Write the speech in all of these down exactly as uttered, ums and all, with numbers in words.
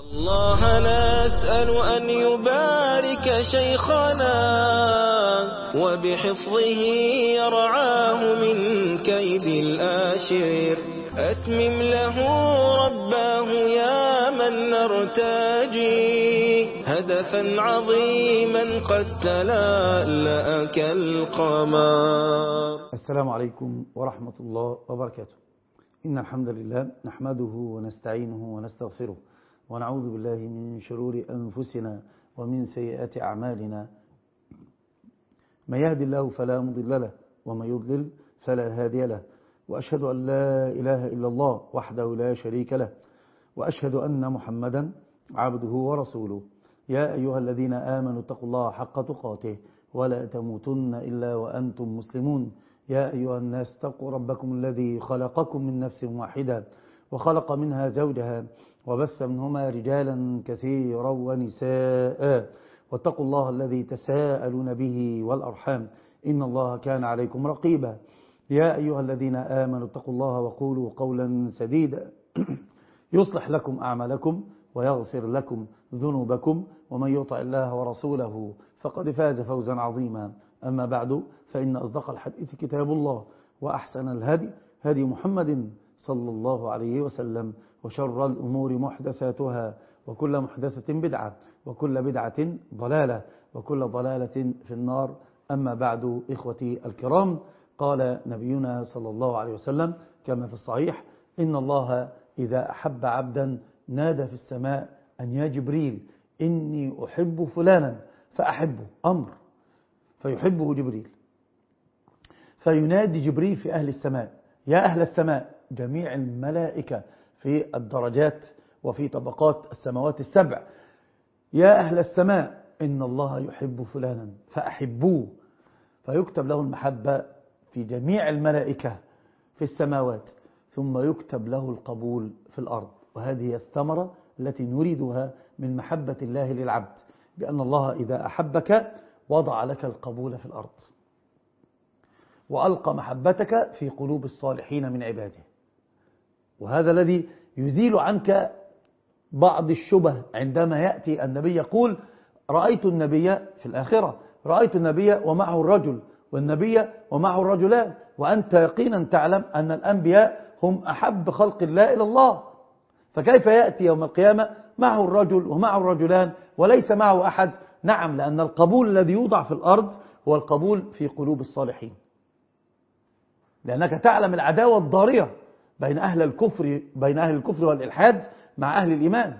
الله نسأل أن يبارك شيخنا وبحفظه يرعاه من كيد الآشر. أتمم له رباه يا من نرتجي هدفا عظيما قد تلألأ كالقمر. السلام عليكم ورحمة الله وبركاته. إن الحمد لله نحمده ونستعينه ونستغفره ونعوذ بالله من شرور أنفسنا ومن سيئات أعمالنا. من يهد الله فلا مضل له ومن يضلل فلا هادي له، وأشهد أن لا إله إلا الله وحده لا شريك له، وأشهد أن محمدا عبده ورسوله. يا أيها الذين آمنوا اتقوا الله حق تقاته ولا تموتن إلا وأنتم مسلمون. يا أيها الناس اتقوا ربكم الذي خلقكم من نفس واحدة وخلق منها زوجها وبث منهما رجالا كثيرا ونساء، واتقوا الله الذي تساءلون به والأرحام إن الله كان عليكم رقيبا. يا أيها الذين آمنوا اتقوا الله وقولوا قولا سديدا يصلح لكم أعمالكم ويغفر لكم ذنوبكم، ومن يطع الله ورسوله فقد فاز فوزا عظيما. أما بعد، فإن أصدق الحديث كتاب الله، وأحسن الهدي هدي محمد صلى الله عليه وسلم، وشر الأمور محدثاتها، وكل محدثة بدعة، وكل بدعة ضلالة، وكل ضلالة في النار. أما بعد، إخوتي الكرام، قال نبينا صلى الله عليه وسلم كما في الصحيح: إن الله إذا أحب عبدا نادى في السماء أن يا جبريل إني أحب فلانا فأحبه، أمر فيحبه جبريل، فينادي جبريل في أهل السماء: يا أهل السماء، جميع الملائكة في الدرجات وفي طبقات السماوات السبع، يا أهل السماء إن الله يحب فلانا فأحبوه، فيكتب له المحبة في جميع الملائكة في السماوات، ثم يكتب له القبول في الأرض. وهذه الثمرة التي نريدها من محبة الله للعبد، بأن الله إذا أحبك وضع لك القبول في الأرض، وألقى محبتك في قلوب الصالحين من عباده. وهذا الذي يزيل عنك بعض الشبه عندما يأتي النبي يقول: رأيت النبي في الآخرة، رأيت النبي ومعه الرجل، والنبي ومعه الرجلان، وأنت يقينا تعلم أن الأنبياء هم أحب خلق الله إلى الله، فكيف يأتي يوم القيامة معه الرجل ومعه الرجلان وليس معه أحد؟ نعم، لأن القبول الذي يوضع في الأرض هو القبول في قلوب الصالحين، لأنك تعلم العداوة الضارية بين أهل الكفر بين أهل الكفر والإلحاد مع أهل الإيمان،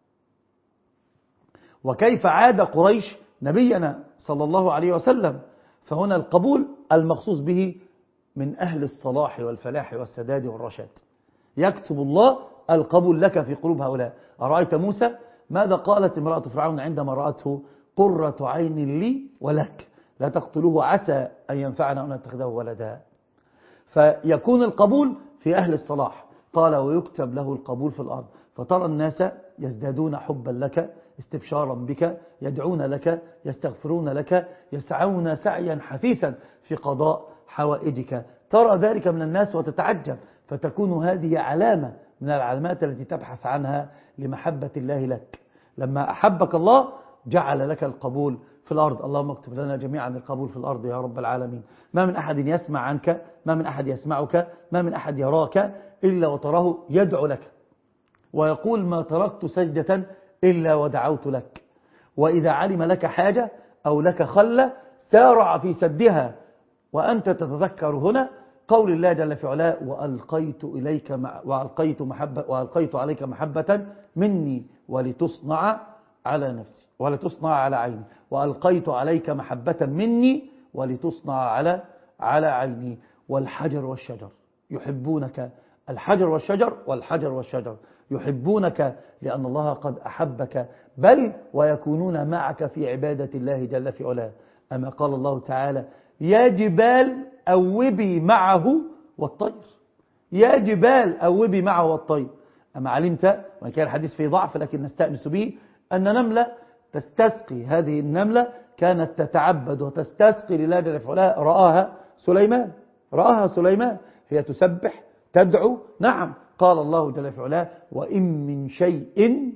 وكيف عاد قريش نبينا صلى الله عليه وسلم. فهنا القبول المخصوص به من أهل الصلاح والفلاح والسداد والرشاد، يكتب الله القبول لك في قلوب هؤلاء. أرأيت موسى ماذا قالت امرأة فرعون عندما رأته؟ قرة عين لي ولك لا تقتلوه عسى أن ينفعنا أن نتخذه ولدا. فيكون القبول في أهل الصلاح. قال: ويكتب له القبول في الأرض، فترى الناس يزدادون حبا لك، استبشارا بك، يدعون لك، يستغفرون لك، يسعون سعيا حثيثا في قضاء حوائجك. ترى ذلك من الناس وتتعجب، فتكون هذه علامة من العلامات التي تبحث عنها لمحبة الله لك. لما أحبك الله جعل لك القبول في الأرض. اللهم اكتب لنا جميعا القبول في الأرض يا رب العالمين. ما من أحد يسمع عنك، ما من أحد يسمعك، ما من أحد يراك إلا وتراه يدعو لك ويقول: ما تركت سجدة إلا ودعوت لك. وإذا علم لك حاجة أو لك خلة سارع في سدها. وأنت تتذكر هنا قول الله جل في علاه: وألقيت إليك مع وألقيت محبة وألقيت عليك محبة مني ولتصنع على نفسي ولتصنع على عيني، وألقيت عليك محبة مني ولتصنع على على عيني. والحجر والشجر يحبونك، الحجر والشجر والحجر والشجر يحبونك لأن الله قد أحبك، بل ويكونون معك في عبادة الله جل في علاه. أما قال الله تعالى: يا جبال أوبي معه والطير، يا جبال أوبي معه والطير. أما علمت، وإن كان الحديث فيه ضعف لكن نستأنس به، أن نملة تستسقي، هذه النملة كانت تتعبد وتستسقي لله جل في علاه، رآها سليمان رآها سليمان هي تسبح تدعو. نعم، قال الله جل في علاه: وإن من شيء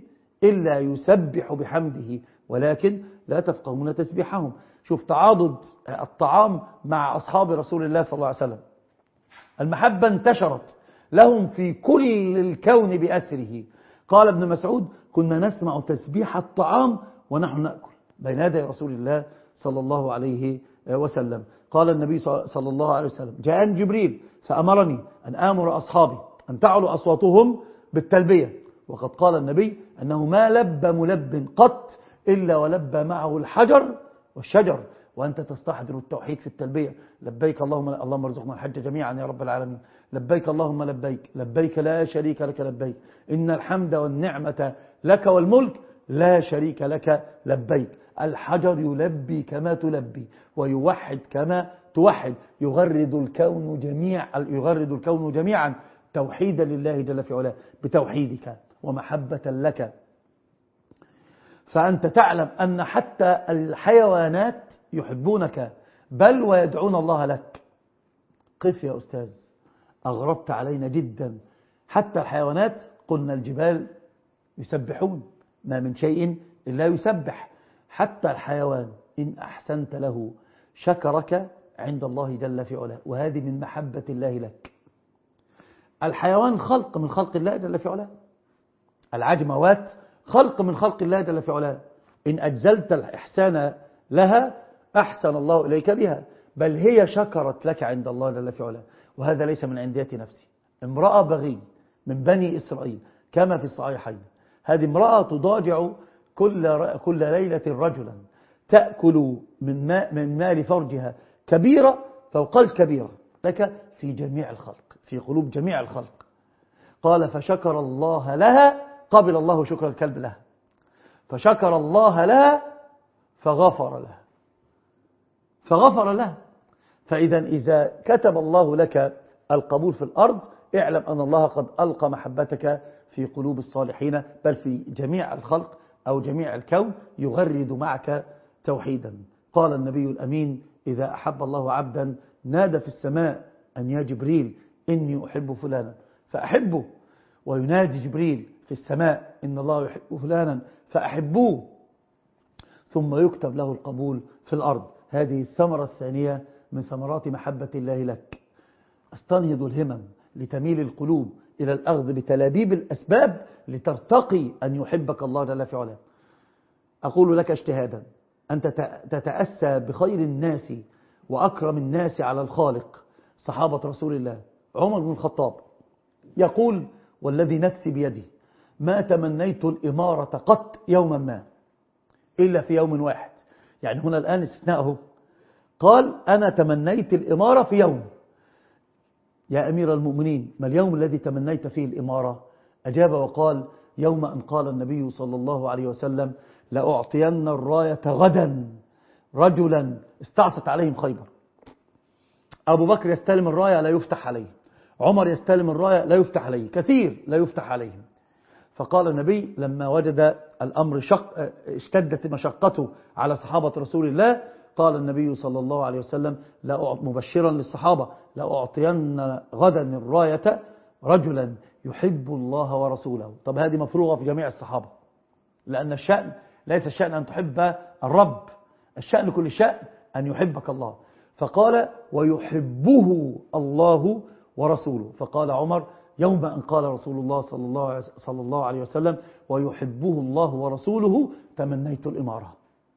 إلا يسبح بحمده ولكن لا تفقهون تسبيحهم. شوف تعاضد الطعام مع أصحاب رسول الله صلى الله عليه وسلم. المحبة انتشرت لهم في كل الكون بأسره. قال ابن مسعود كنا نسمع تسبيح الطعام ونحن نأكل بين يدي رسول الله صلى الله عليه وسلم. قال النبي صلى الله عليه وسلم جاءني جبريل فأمرني أن آمر أصحابي أن تعلوا أصواتهم بالتلبية. وقد قال النبي أنه ما لب ملب قط إلا ولب معه الحجر والشجر. وأنت تستحضر التوحيد في التلبية. لبيك اللهم اللهم ارزقنا الحج جميعا يا رب العالمين. لبيك اللهم لبيك لبيك لا شريك لك لبيك إن الحمد والنعمة لك والملك لا شريك لك لبيك. الحجر يلبي كما تلبي ويوحد كما توحد. يغرد الكون جميع يغرد الكون جميعا توحيدا لله جل في علاه بتوحيدك ومحبة لك. فأنت تعلم أن حتى الحيوانات يحبونك بل ويدعون الله لك. قف يا أستاذ، أغربت علينا جدا. حتى الحيوانات قلنا الجبال يسبحون، ما من شيء إلا يسبح. حتى الحيوان إن أحسنت له شكرك عند الله جل في علاه، وهذه من محبة الله لك. الحيوان خلق من خلق الله جل في علاه. العجموات خلق من خلق الله جل في علاه. إن أجزلت الإحسان لها أحسن الله إليك بها، بل هي شكرت لك عند الله جل في علاه. وهذا ليس من عندية نفسي. امرأة بغي من بني إسرائيل كما في الصحيحين، هذه امرأة تضاجع كل كل ليلة رجلا تأكل من ماء من مال فرجها كبيرة فوق الكبيرة لك في جميع الخلق، في قلوب جميع الخلق. قال فشكر الله لها، قبل الله شكر الكلب لها، فشكر الله لها فغفر لها فغفر لها. فإذا إذا كتب الله لك القبول في الأرض اعلم أن الله قد ألقى محبتك في قلوب الصالحين، بل في جميع الخلق أو جميع الكون يغرد معك توحيدا. قال النبي الأمين إذا أحب الله عبدا نادى في السماء أن يا جبريل إني أحب فلانا فأحبه، وينادي جبريل في السماء إن الله يحب فلانا فأحبوه، ثم يكتب له القبول في الأرض. هذه الثمرة الثانية من ثمرات محبة الله لك. استنهض الهمم لتميل القلوب إلى الأخذ بتلابيب الأسباب لترتقي أن يحبك الله جل في علاه. أقول لك اجتهادا أنت تتأسى بخير الناس وأكرم الناس على الخالق صحابة رسول الله. عمر بن الخطاب يقول والذي نفسي بيده ما تمنيت الإمارة قط يوما ما إلا في يوم واحد. يعني هنا الآن استثناءه، قال أنا تمنيت الإمارة في يوم. يا أمير المؤمنين ما اليوم الذي تمنيت فيه الإمارة؟ أجاب وقال يوم أن قال النبي صلى الله عليه وسلم لأعطين الراية غدا رجلا استعصت عليهم خيبر. أبو بكر يستلم الراية لا يفتح عليه، عمر يستلم الراية لا يفتح عليه، كثير لا يفتح عليهم. فقال النبي لما وجد الأمر شق اشتدت مشقته على صحابة رسول الله، قال النبي صلى الله عليه وسلم مبشرا للصحابة لأعطين غدا الراية رجلا يحب الله ورسوله. طب هذه مفروغة في جميع الصحابة، لأن الشأن ليس الشأن أن تحب الرب، الشأن كل شأن أن يحبك الله. فقال ويحبه الله ورسوله. فقال عمر يوم أن قال رسول الله صلى الله صلى الله عليه وسلم ويحبه الله ورسوله تمنيت الإمارة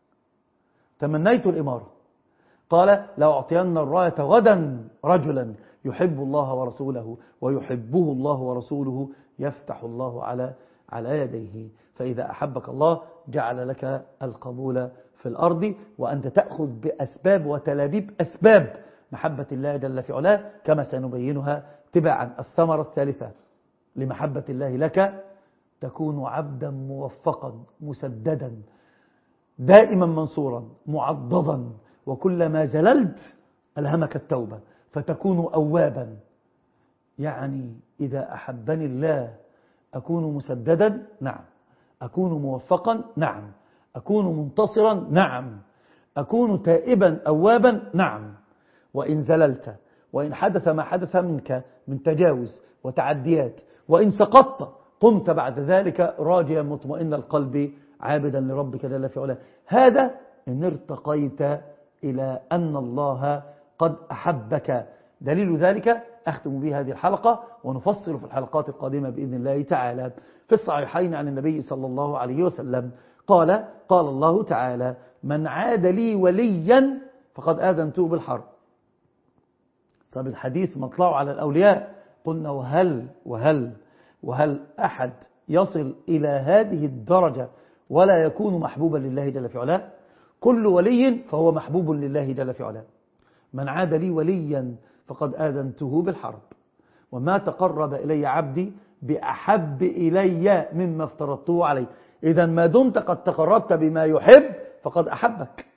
تمنيت الإمارة. قال لو أعطينا الراية غدا رجلا يحب الله ورسوله ويحبه الله ورسوله يفتح الله على على يديه. فإذا أحبك الله جعل لك القبول في الأرض، وأنت تأخذ بأسباب وتلابيب أسباب محبة الله جل في علاه كما سنبينها تبعا. الثمرة الثالثة لمحبة الله لك تكون عبدا موفقا مسددا دائما منصورا معضدا، وكلما زللت ألهمك التوبة فتكون أوابا. يعني إذا أحبني الله أكون مسددا، نعم. أكون موفقا، نعم. أكون منتصرا، نعم. أكون تائبا أوابا، نعم. وإن زللت وإن حدث ما حدث منك من تجاوز وتعديات، وإن سقطت قمت بعد ذلك راجيا مطمئن القلب عابدا لربك جل في علاه. هذا إن ارتقيت إلى أن الله قد أحبك. دليل ذلك أختم به هذه الحلقة، ونفصل في الحلقات القادمة بإذن الله تعالى. في الصحيحين عن النبي صلى الله عليه وسلم قال قال الله تعالى: من عاد لي وليا فقد آذنته بالحرب. طب الحديث مطلعه على الأولياء. قلنا وهل وهل وهل أحد يصل إلى هذه الدرجة ولا يكون محبوبا لله جل في علاه؟ كل ولي فهو محبوب لله جل في علاه. من عاد لي وليا فقد آذنته بالحرب، وما تقرب إلي عبدي بأحب إلي مما افترضته عليه. إذا ما دمت قد تقربت بما يحب فقد أحبك.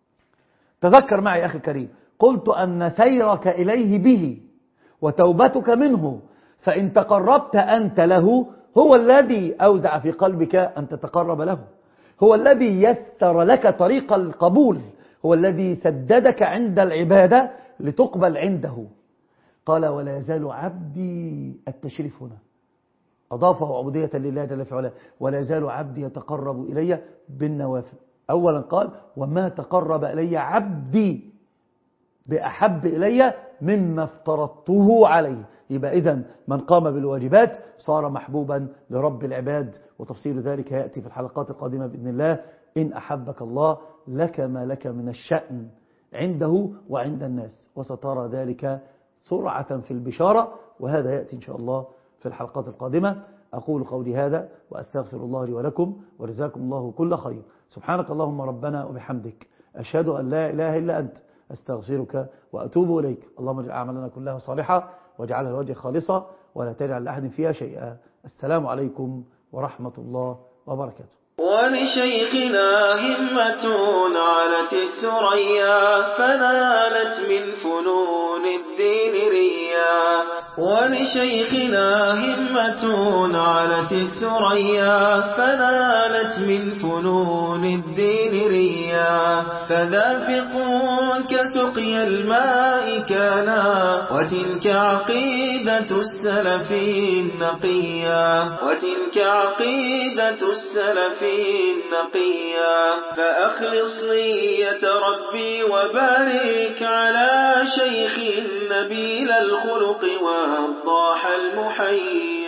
تذكر معي أخي الكريم، قلت أن سيرك إليه به وتوبتك منه، فإن تقربت أنت له هو الذي أوزع في قلبك أن تتقرب له، هو الذي يسر لك طريق القبول، هو الذي سددك عند العبادة لتقبل عنده. قال: ولا يزال عبدي، التشريف هنا أضافه عبودية لله جل في علاه، ولا يزال عبدي يتقرب إلي بالنوافل. أولا قال: وما تقرب إلي عبدي بأحب إلي مما افترضته عليه. يبقى إذن من قام بالواجبات صار محبوبا لرب العباد، وتفصيل ذلك يأتي في الحلقات القادمة بإذن الله. إن أحبك الله لك ما لك من الشأن عنده وعند الناس، وسترى ذلك سرعة في البشارة، وهذا يأتي إن شاء الله في الحلقات القادمة. أقول قولي هذا وأستغفر الله لي ولكم، ورزاكم الله كل خير. سبحانك اللهم ربنا وبحمدك، أشهد أن لا إله إلا أنت، أستغفرك وأتوب إليك. اللهم اجعل أعمالنا كلها صالحة، واجعلها لوجهك خالصة، ولا تجعل لأحد فيها شيئا. السلام عليكم ورحمة الله وبركاته. ولشيخنا همة علت الثريا، فنالت من فنون الدين ريا. ولشيخنا همة علت الثريا، فنالت من فنون الدين ريا. فذا فقه كسقي الماء كانا، وتلك عقيدة السلف النقيا، وتلك عقيدة السلف النقيا. فأخلص نية ربي وبارك على شيخ نبيل الخلق والضاح المحيي.